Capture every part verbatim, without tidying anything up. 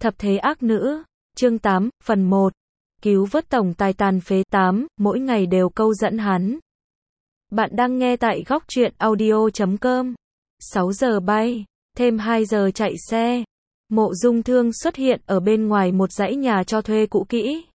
Thập thế ác nữ, chương tám, phần một. Cứu vớt tổng tài tàn phế tám, mỗi ngày đều câu dẫn hắn. Bạn đang nghe tại góc truyện audio chấm com. sáu giờ bay, thêm hai giờ chạy xe. Mộ Dung Thương xuất hiện ở bên ngoài một dãy nhà cho thuê cũ kỹ.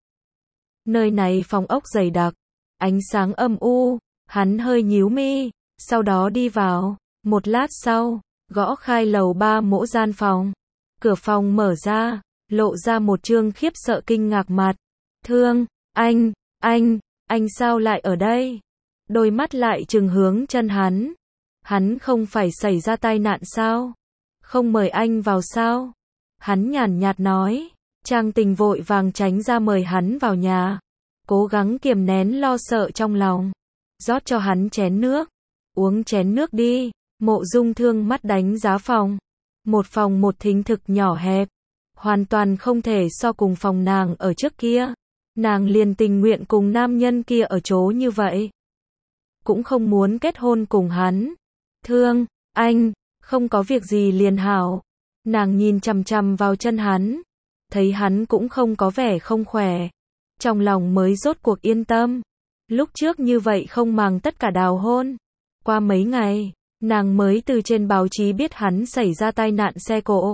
Nơi này phòng ốc dày đặc, ánh sáng âm u, hắn hơi nhíu mi, sau đó đi vào. Một lát sau, gõ khai lầu ba mỗ gian phòng. Cửa phòng mở ra, lộ ra một trương khiếp sợ kinh ngạc mặt. Thương, anh, anh, anh sao lại ở đây? Đôi mắt lại trừng hướng chân hắn. Hắn không phải xảy ra tai nạn sao? Không mời anh vào sao? Hắn nhàn nhạt nói. Trang Tình vội vàng tránh ra mời hắn vào nhà. Cố gắng kiềm nén lo sợ trong lòng. Rót cho hắn chén nước. Uống chén nước đi. Mộ Dung Thương mắt đánh giá phòng. Một phòng một thính thực nhỏ hẹp. Hoàn toàn không thể so cùng phòng nàng ở trước kia. Nàng liền tình nguyện cùng nam nhân kia ở chỗ như vậy. Cũng không muốn kết hôn cùng hắn. Thương, anh, không có việc gì liền hảo. Nàng nhìn chằm chằm vào chân hắn. Thấy hắn cũng không có vẻ không khỏe. Trong lòng mới rốt cuộc yên tâm. Lúc trước như vậy không màng tất cả đào hôn. Qua mấy ngày, nàng mới từ trên báo chí biết hắn xảy ra tai nạn xe cộ.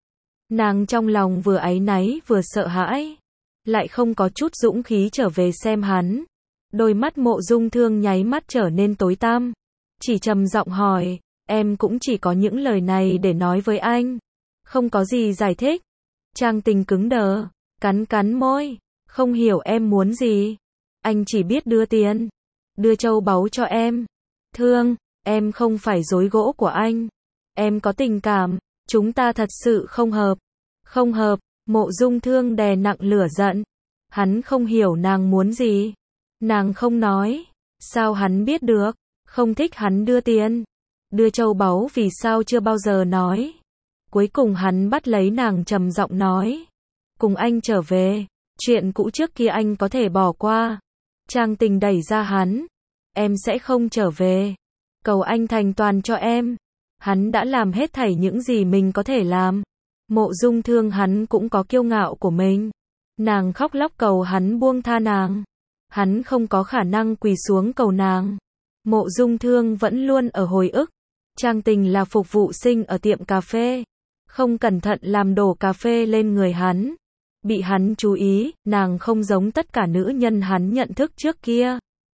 Nàng trong lòng vừa áy náy vừa sợ hãi. Lại không có chút dũng khí trở về xem hắn. Đôi mắt Mộ Dung Thương nháy mắt trở nên tối tăm. Chỉ trầm giọng hỏi, em cũng chỉ có những lời này để nói với anh. Không có gì giải thích. Trang Tình cứng đờ, cắn cắn môi. Không hiểu em muốn gì. Anh chỉ biết đưa tiền. Đưa châu báu cho em. Thương, em không phải rối gỗ của anh. Em có tình cảm. Chúng ta thật sự không hợp. Không hợp. Mộ Dung Thương đè nặng lửa giận. Hắn không hiểu nàng muốn gì. Nàng không nói. Sao hắn biết được? Không thích hắn đưa tiền. Đưa châu báu vì sao chưa bao giờ nói. Cuối cùng hắn bắt lấy nàng trầm giọng nói. Cùng anh trở về. Chuyện cũ trước kia anh có thể bỏ qua. Trang Tình đẩy ra hắn. Em sẽ không trở về. Cầu anh thành toàn cho em. Hắn đã làm hết thảy những gì mình có thể làm. Mộ Dung Thương hắn cũng có kiêu ngạo của mình. Nàng khóc lóc cầu hắn buông tha nàng. Hắn không có khả năng quỳ xuống cầu nàng. Mộ Dung Thương vẫn luôn ở hồi ức. Trang Tình là phục vụ sinh ở tiệm cà phê. Không cẩn thận làm đổ cà phê lên người hắn. Bị hắn chú ý, nàng không giống tất cả nữ nhân hắn nhận thức trước kia.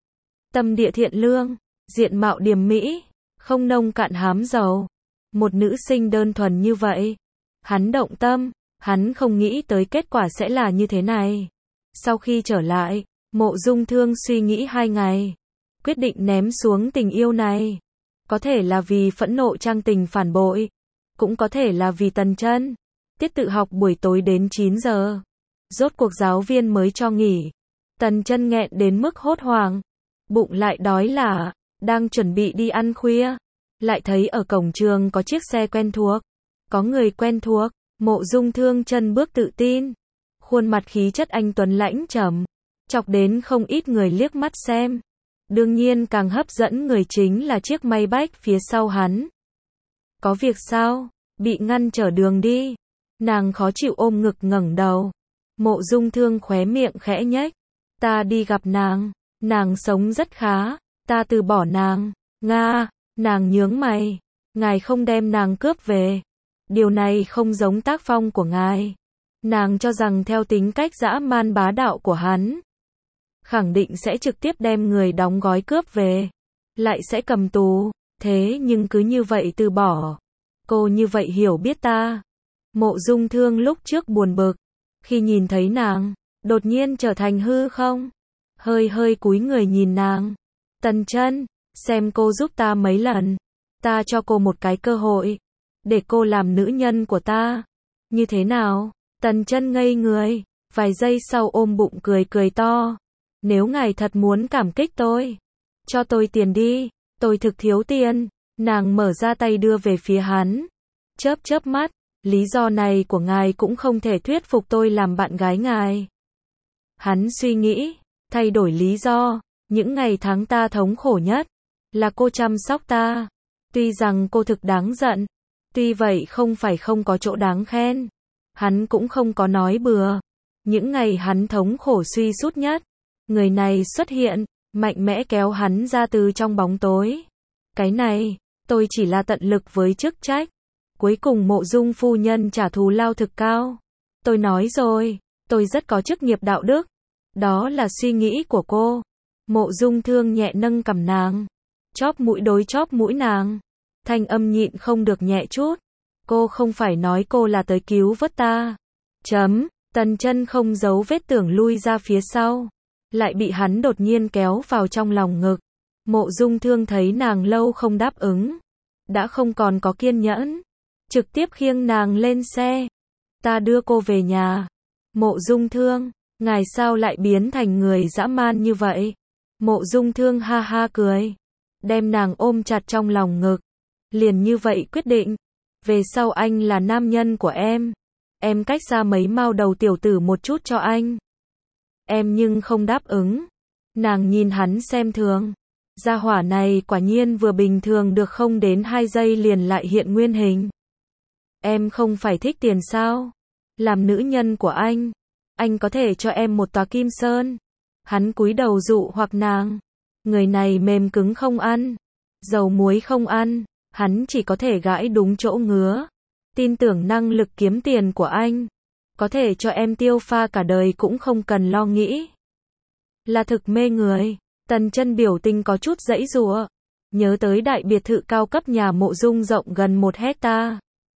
Tâm địa thiện lương, diện mạo điềm mỹ, không nông cạn hám giàu. Một nữ sinh đơn thuần như vậy. Hắn động tâm, hắn không nghĩ tới kết quả sẽ là như thế này. Sau khi trở lại, Mộ Dung Thương suy nghĩ hai ngày. Quyết định ném xuống tình yêu này. Có thể là vì phẫn nộ Trang Tình phản bội. Cũng có thể là vì Tần Chân. Tiết tự học buổi tối đến chín giờ. Rốt cuộc giáo viên mới cho nghỉ. Tần Chân nghẹn đến mức hốt hoảng. Bụng lại đói lả. Đang chuẩn bị đi ăn khuya. Lại thấy ở cổng trường có chiếc xe quen thuộc. Có người quen thuộc. Mộ Dung Thương chân bước tự tin. Khuôn mặt khí chất anh tuấn lãnh trầm. Chọc đến không ít người liếc mắt xem. Đương nhiên càng hấp dẫn người chính là chiếc Maybach phía sau hắn. Có việc sao? Bị ngăn trở đường đi. Nàng khó chịu ôm ngực ngẩng đầu. Mộ Dung Thương khóe miệng khẽ nhếch. Ta đi gặp nàng. Nàng sống rất khá. Ta từ bỏ nàng. Nga. Nàng nhướng mày. Ngài không đem nàng cướp về. Điều này không giống tác phong của ngài. Nàng cho rằng theo tính cách dã man bá đạo của hắn, khẳng định sẽ trực tiếp đem người đóng gói cướp về. Lại sẽ cầm tù. Thế nhưng cứ như vậy từ bỏ. Cô như vậy hiểu biết ta. Mộ Dung Thương lúc trước buồn bực. Khi nhìn thấy nàng, đột nhiên trở thành hư không. Hơi hơi cúi người nhìn nàng. Tần Chân, xem cô giúp ta mấy lần. Ta cho cô một cái cơ hội. Để cô làm nữ nhân của ta. Như thế nào? Tần Chân ngây người. Vài giây sau ôm bụng cười cười to. Nếu ngài thật muốn cảm kích tôi, cho tôi tiền đi. Tôi thực thiếu tiền. Nàng mở ra tay đưa về phía hắn. Chớp chớp mắt. Lý do này của ngài cũng không thể thuyết phục tôi làm bạn gái ngài. Hắn suy nghĩ. Thay đổi lý do. Những ngày tháng ta thống khổ nhất. Là cô chăm sóc ta. Tuy rằng cô thực đáng giận. Tuy vậy không phải không có chỗ đáng khen. Hắn cũng không có nói bừa. Những ngày hắn thống khổ suy sút nhất, người này xuất hiện, mạnh mẽ kéo hắn ra từ trong bóng tối. Cái này, tôi chỉ là tận lực với chức trách. Cuối cùng Mộ Dung phu nhân trả thù lao thực cao. Tôi nói rồi, tôi rất có chức nghiệp đạo đức. Đó là suy nghĩ của cô. Mộ Dung Thương nhẹ nâng cằm nàng, chóp mũi đối chóp mũi nàng. Thanh âm nhịn không được nhẹ chút. Cô không phải nói cô là tới cứu vớt ta. Chấm, Tần Chân không giấu vết tưởng lui ra phía sau. Lại bị hắn đột nhiên kéo vào trong lòng ngực. Mộ Dung Thương thấy nàng lâu không đáp ứng. Đã không còn có kiên nhẫn. Trực tiếp khiêng nàng lên xe. Ta đưa cô về nhà. Mộ Dung Thương, ngài sao lại biến thành người dã man như vậy? Mộ Dung Thương ha ha cười. Đem nàng ôm chặt trong lòng ngực. Liền như vậy quyết định. Về sau anh là nam nhân của em. Em cách xa mấy mao đầu tiểu tử một chút cho anh. Em nhưng không đáp ứng. Nàng nhìn hắn xem thường. Gia hỏa này quả nhiên vừa bình thường được không đến hai giây liền lại hiện nguyên hình. Em không phải thích tiền sao? Làm nữ nhân của anh, anh có thể cho em một tòa kim sơn. Hắn cúi đầu dụ hoặc nàng. Người này mềm cứng không ăn, dầu muối không ăn, hắn chỉ có thể gãi đúng chỗ ngứa. Tin tưởng năng lực kiếm tiền của anh, có thể cho em tiêu pha cả đời cũng không cần lo nghĩ. Là thực mê người. Tần Chân biểu tình có chút giãy giụa, nhớ tới đại biệt thự cao cấp nhà Mộ Dung rộng gần một hecta.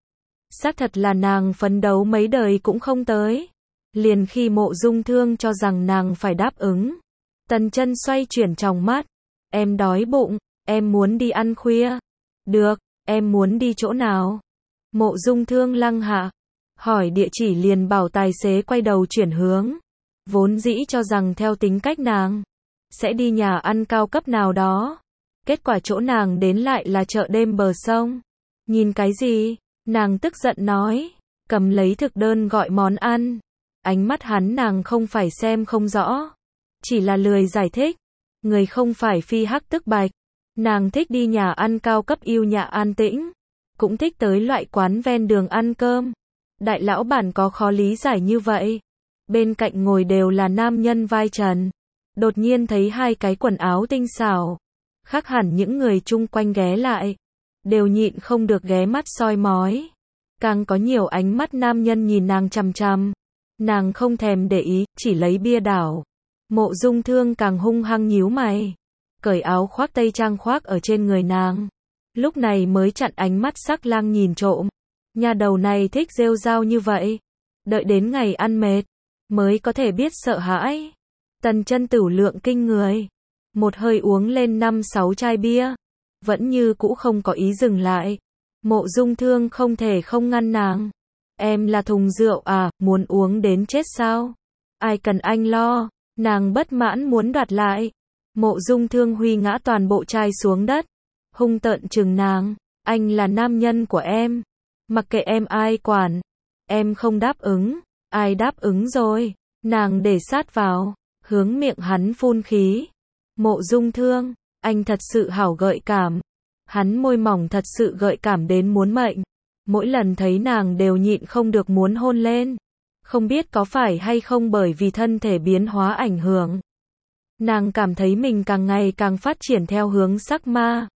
Xác thật là nàng phấn đấu mấy đời cũng không tới. Liền khi Mộ Dung Thương cho rằng nàng phải đáp ứng, Tần Chân xoay chuyển tròng mắt. Em đói bụng, em muốn đi ăn khuya. Được, em muốn đi chỗ nào? Mộ Dung Thương lăng hạ, hỏi địa chỉ liền bảo tài xế quay đầu chuyển hướng. Vốn dĩ cho rằng theo tính cách nàng, sẽ đi nhà ăn cao cấp nào đó. Kết quả chỗ nàng đến lại là chợ đêm bờ sông. Nhìn cái gì? Nàng tức giận nói, cầm lấy thực đơn gọi món ăn. Ánh mắt hắn nàng không phải xem không rõ, chỉ là lười giải thích. Người không phải phi hắc tức bạch. Nàng thích đi nhà ăn cao cấp yêu nhã an tĩnh, cũng thích tới loại quán ven đường ăn cơm. Đại lão bản có khó lý giải như vậy. Bên cạnh ngồi đều là nam nhân vai trần. Đột nhiên thấy hai cái quần áo tinh xảo, khác hẳn những người chung quanh ghé lại, đều nhịn không được ghé mắt soi mói. Càng có nhiều ánh mắt nam nhân nhìn nàng chằm chằm. Nàng không thèm để ý, chỉ lấy bia đảo. Mộ Dung Thương càng hung hăng nhíu mày, cởi áo khoác tây trang khoác ở trên người nàng. Lúc này mới chặn ánh mắt sắc lang nhìn trộm. Nhà đầu này thích rêu rao như vậy. Đợi đến ngày ăn mệt, mới có thể biết sợ hãi. Tần Chân tửu lượng kinh người. Một hơi uống lên năm sáu chai bia. Vẫn như cũ không có ý dừng lại. Mộ Dung Thương không thể không ngăn nàng. Em là thùng rượu à, muốn uống đến chết sao? Ai cần anh lo? Nàng bất mãn muốn đoạt lại. Mộ Dung Thương huy ngã toàn bộ chai xuống đất. Hung tợn trừng nàng. Anh là nam nhân của em. Mặc kệ em ai quản. Em không đáp ứng. Ai đáp ứng rồi? Nàng để sát vào, hướng miệng hắn phun khí. Mộ Dung Thương, anh thật sự hảo gợi cảm. Hắn môi mỏng thật sự gợi cảm đến muốn mệnh. Mỗi lần thấy nàng đều nhịn không được muốn hôn lên. Không biết có phải hay không bởi vì thân thể biến hóa ảnh hưởng. Nàng cảm thấy mình càng ngày càng phát triển theo hướng sắc ma.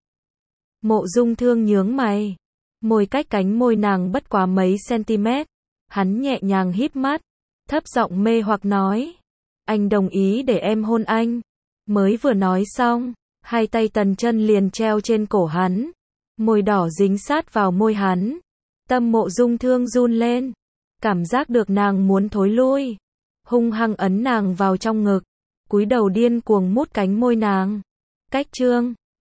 Mộ Dung Thương nhướng mày. Môi cách cánh môi nàng bất quá mấy cm. Hắn nhẹ nhàng híp mắt, thấp giọng mê hoặc nói. Anh đồng ý để em hôn anh. Mới vừa nói xong, hai tay Tần Chân liền treo trên cổ hắn. Môi đỏ dính sát vào môi hắn. Tâm Mộ Dung Thương run lên. Cảm giác được nàng muốn thối lui. Hung hăng ấn nàng vào trong ngực. Cúi đầu điên cuồng mút cánh môi nàng. Cách trương,